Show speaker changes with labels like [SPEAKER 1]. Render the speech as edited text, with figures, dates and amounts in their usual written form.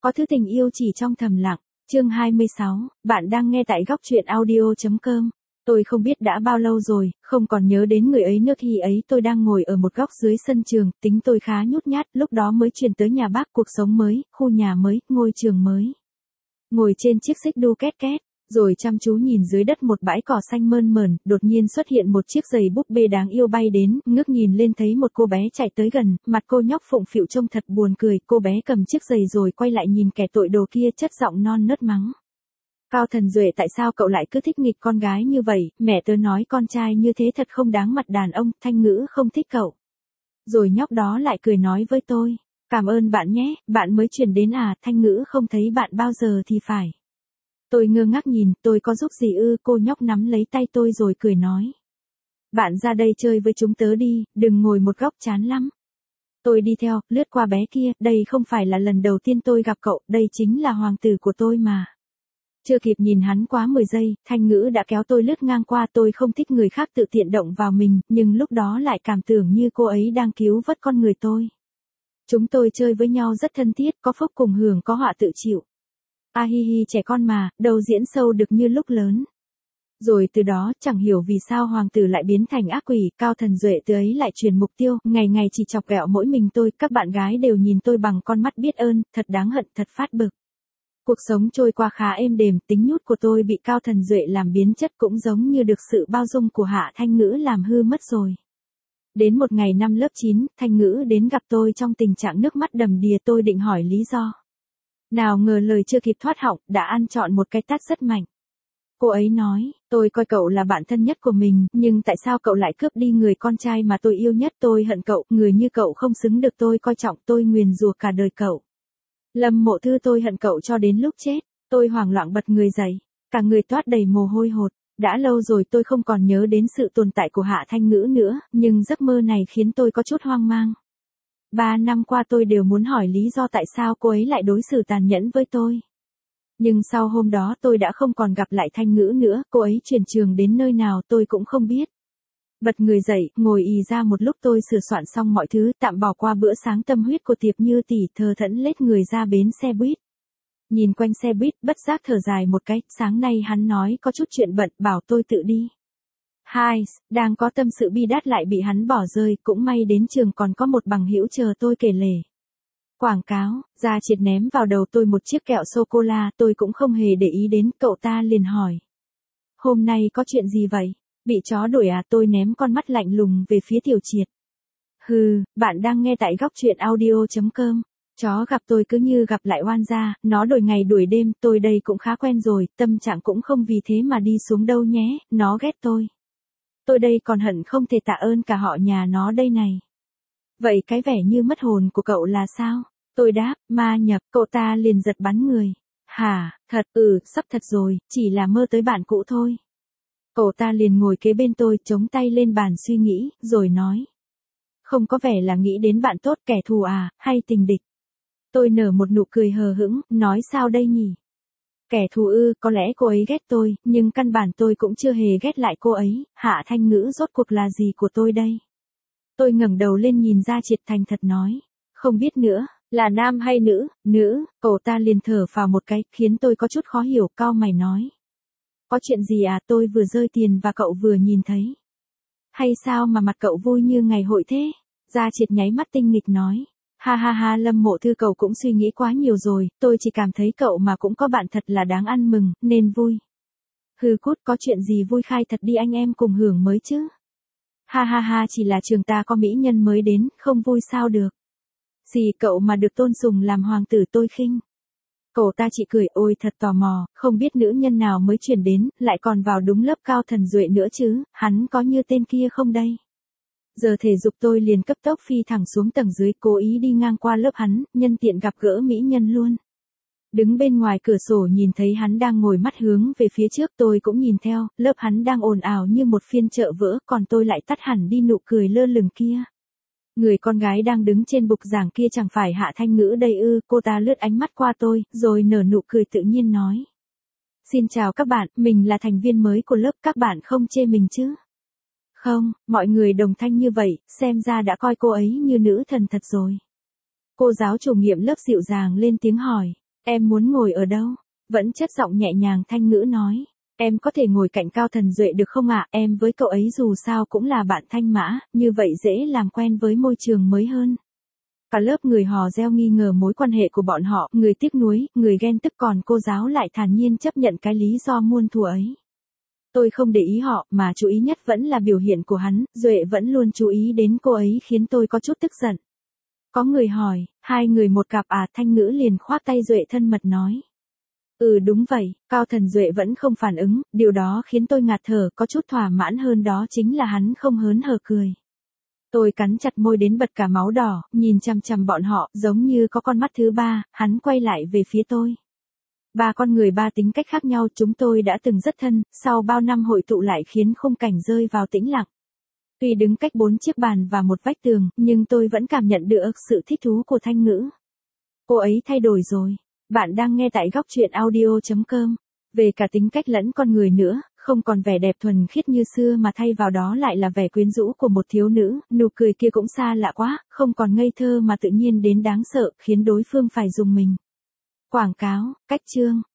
[SPEAKER 1] Có thứ tình yêu chỉ trong thầm lặng. Chương 26, bạn đang nghe tại góc truyện audio.com. Tôi không biết đã bao lâu rồi, không còn nhớ đến người ấy nữa. Khi ấy tôi đang ngồi ở một góc dưới sân trường, tính tôi khá nhút nhát, lúc đó mới chuyển tới nhà bác, cuộc sống mới, khu nhà mới, ngôi trường mới. Ngồi trên chiếc xích đu két két, rồi chăm chú nhìn dưới đất một bãi cỏ xanh mơn mởn, đột nhiên xuất hiện một chiếc giày búp bê đáng yêu bay đến, ngước nhìn lên thấy một cô bé chạy tới gần, mặt cô nhóc phụng phịu trông thật buồn cười, cô bé cầm chiếc giày rồi quay lại nhìn kẻ tội đồ kia, chất giọng non nớt mắng. Cao Thần Duệ, tại sao cậu lại cứ thích nghịch con gái như vậy, mẹ tớ nói con trai như thế thật không đáng mặt đàn ông, Thanh Ngữ không thích cậu. Rồi nhóc đó lại cười nói với tôi, cảm ơn bạn nhé, bạn mới chuyển đến à, Thanh Ngữ không thấy bạn bao giờ thì phải. Tôi ngơ ngác nhìn, tôi có giúp gì ư, cô nhóc nắm lấy tay tôi rồi cười nói. Bạn ra đây chơi với chúng tớ đi, đừng ngồi một góc chán lắm. Tôi đi theo, lướt qua bé kia, đây không phải là lần đầu tiên tôi gặp cậu, đây chính là hoàng tử của tôi mà. Chưa kịp nhìn hắn quá 10 giây, Thanh Ngữ đã kéo tôi lướt ngang qua. Tôi không thích người khác tự tiện động vào mình, nhưng lúc đó lại cảm tưởng như cô ấy đang cứu vớt con người tôi. Chúng tôi chơi với nhau rất thân thiết, có phúc cùng hưởng có họa tự chịu. A hi hi, trẻ con mà, đâu diễn sâu được như lúc lớn. Rồi từ đó, chẳng hiểu vì sao hoàng tử lại biến thành ác quỷ, Cao Thần Duệ từ ấy lại chuyển mục tiêu, ngày ngày chỉ chọc ghẹo mỗi mình tôi, các bạn gái đều nhìn tôi bằng con mắt biết ơn, thật đáng hận, thật phát bực. Cuộc sống trôi qua khá êm đềm, tính nhút của tôi bị Cao Thần Duệ làm biến chất, cũng giống như được sự bao dung của Hạ Thanh Ngữ làm hư mất rồi. Đến một ngày năm lớp 9, Thanh Ngữ đến gặp tôi trong tình trạng nước mắt đầm đìa, tôi định hỏi lý do. Nào ngờ lời chưa kịp thoát họng, đã ăn trọn một cái tát rất mạnh. Cô ấy nói, tôi coi cậu là bạn thân nhất của mình, nhưng tại sao cậu lại cướp đi người con trai mà tôi yêu nhất, tôi hận cậu, người như cậu không xứng được tôi coi trọng, tôi nguyền rủa cả đời cậu. Lâm Mộ Thư, tôi hận cậu cho đến lúc chết. Tôi hoảng loạn bật người dậy, cả người toát đầy mồ hôi hột. Đã lâu rồi tôi không còn nhớ đến sự tồn tại của Hạ Thanh Ngữ nữa, nhưng giấc mơ này khiến tôi có chút hoang mang. 3 năm qua tôi đều muốn hỏi lý do tại sao cô ấy lại đối xử tàn nhẫn với tôi. Nhưng sau hôm đó tôi đã không còn gặp lại Thanh Ngữ nữa, cô ấy chuyển trường đến nơi nào tôi cũng không biết. Bật người dậy, ngồi ì ra một lúc, tôi sửa soạn xong mọi thứ, tạm bỏ qua bữa sáng tâm huyết của Tiệp Như tỷ, thờ thẫn lết người ra bến xe buýt. Nhìn quanh xe buýt, bất giác thở dài một cái, sáng nay hắn nói có chút chuyện bận, bảo tôi tự đi. Hai, đang có tâm sự bi đát lại bị hắn bỏ rơi, cũng may đến trường còn có một bằng hữu chờ tôi kể lể. Quảng cáo, Gia Triệt ném vào đầu tôi một chiếc kẹo sô-cô-la, tôi cũng không hề để ý đến, cậu ta liền hỏi. Hôm nay có chuyện gì vậy? Bị chó đuổi à? Tôi ném con mắt lạnh lùng về phía Tiểu Triệt. Hừ, bạn đang nghe tại góc truyện audio.com. Chó gặp tôi cứ như gặp lại oan gia, nó đuổi ngày đuổi đêm, tôi đây cũng khá quen rồi, tâm trạng cũng không vì thế mà đi xuống đâu nhé, nó ghét tôi. Tôi đây còn hận không thể tạ ơn cả họ nhà nó đây này. Vậy cái vẻ như mất hồn của cậu là sao? Tôi đáp, ma nhập, cậu ta liền giật bắn người. Hả, thật, sắp thật rồi, chỉ là mơ tới bạn cũ thôi. Cậu ta liền ngồi kế bên tôi, chống tay lên bàn suy nghĩ, rồi nói. Không có vẻ là nghĩ đến bạn tốt, kẻ thù à, hay tình địch. Tôi nở một nụ cười hờ hững, nói sao đây nhỉ? Kẻ thù ư, có lẽ cô ấy ghét tôi, nhưng căn bản tôi cũng chưa hề ghét lại cô ấy, Hạ Thanh Ngữ rốt cuộc là gì của tôi đây? Tôi ngẩng đầu lên nhìn Gia Triệt thành thật nói, không biết nữa, là nam hay nữ, nữ, cậu ta liền thở phào một cái, khiến tôi có chút khó hiểu, cau mày nói. Có chuyện gì à, tôi vừa rơi tiền và cậu vừa nhìn thấy. Hay sao mà mặt cậu vui như ngày hội thế? Gia Triệt nháy mắt tinh nghịch nói. Ha ha ha, Lâm Mộ Thư, cậu cũng suy nghĩ quá nhiều rồi, tôi chỉ cảm thấy cậu mà cũng có bạn thật là đáng ăn mừng, nên vui. Hừ cút, có chuyện gì vui khai thật đi anh em cùng hưởng mới chứ. Ha ha ha, chỉ là trường ta có mỹ nhân mới đến, không vui sao được. Gì cậu mà được tôn sùng làm hoàng tử tôi khinh. Cậu ta chỉ cười, ôi thật tò mò, không biết nữ nhân nào mới chuyển đến, lại còn vào đúng lớp Cao Thần Duệ nữa chứ, hắn có như tên kia không đây? Giờ thể dục tôi liền cấp tốc phi thẳng xuống tầng dưới, cố ý đi ngang qua lớp hắn, nhân tiện gặp gỡ mỹ nhân luôn. Đứng bên ngoài cửa sổ nhìn thấy hắn đang ngồi mắt hướng về phía trước, tôi cũng nhìn theo, lớp hắn đang ồn ào như một phiên chợ vỡ, còn tôi lại tắt hẳn đi nụ cười lơ lửng kia. Người con gái đang đứng trên bục giảng kia chẳng phải Hạ Thanh Ngữ đây ư? Cô ta lướt ánh mắt qua tôi, rồi nở nụ cười tự nhiên nói. Xin chào các bạn, mình là thành viên mới của lớp, các bạn không chê mình chứ? Không, mọi người đồng thanh như vậy, xem ra đã coi cô ấy như nữ thần thật rồi. Cô giáo chủ nhiệm lớp dịu dàng lên tiếng hỏi. Em muốn ngồi ở đâu? Vẫn chất giọng nhẹ nhàng Thanh Ngữ nói. Em có thể ngồi cạnh Cao Thần Duệ được không ạ? Em với cậu ấy dù sao cũng là bạn Thanh Mã, như vậy dễ làm quen với môi trường mới hơn. Cả lớp người hò reo nghi ngờ mối quan hệ của bọn họ, người tiếc nuối, người ghen tức, còn cô giáo lại thản nhiên chấp nhận cái lý do muôn thuở ấy. Tôi không để ý họ, mà chú ý nhất vẫn là biểu hiện của hắn, Duệ vẫn luôn chú ý đến cô ấy khiến tôi có chút tức giận. Có người hỏi, hai người một cặp à? Thanh Ngữ liền khoác tay Duệ thân mật nói. Ừ đúng vậy, Cao Thần Duệ vẫn không phản ứng, điều đó khiến tôi ngạt thở, có chút thỏa mãn hơn đó chính là hắn không hớn hở cười. Tôi cắn chặt môi đến bật cả máu đỏ, nhìn chằm chằm bọn họ, giống như có con mắt thứ ba, hắn quay lại về phía tôi. Ba con người ba tính cách khác nhau, chúng tôi đã từng rất thân, sau bao năm hội tụ lại khiến khung cảnh rơi vào tĩnh lặng. Tuy đứng cách 4 chiếc bàn và một vách tường, nhưng tôi vẫn cảm nhận được sự thích thú của Thanh Ngữ. Cô ấy thay đổi rồi. Bạn đang nghe tại góc truyện audio.com. Về cả tính cách lẫn con người nữa, không còn vẻ đẹp thuần khiết như xưa mà thay vào đó lại là vẻ quyến rũ của một thiếu nữ, nụ cười kia cũng xa lạ quá, không còn ngây thơ mà tự nhiên đến đáng sợ, khiến đối phương phải rùng mình. Quảng cáo, cách chương.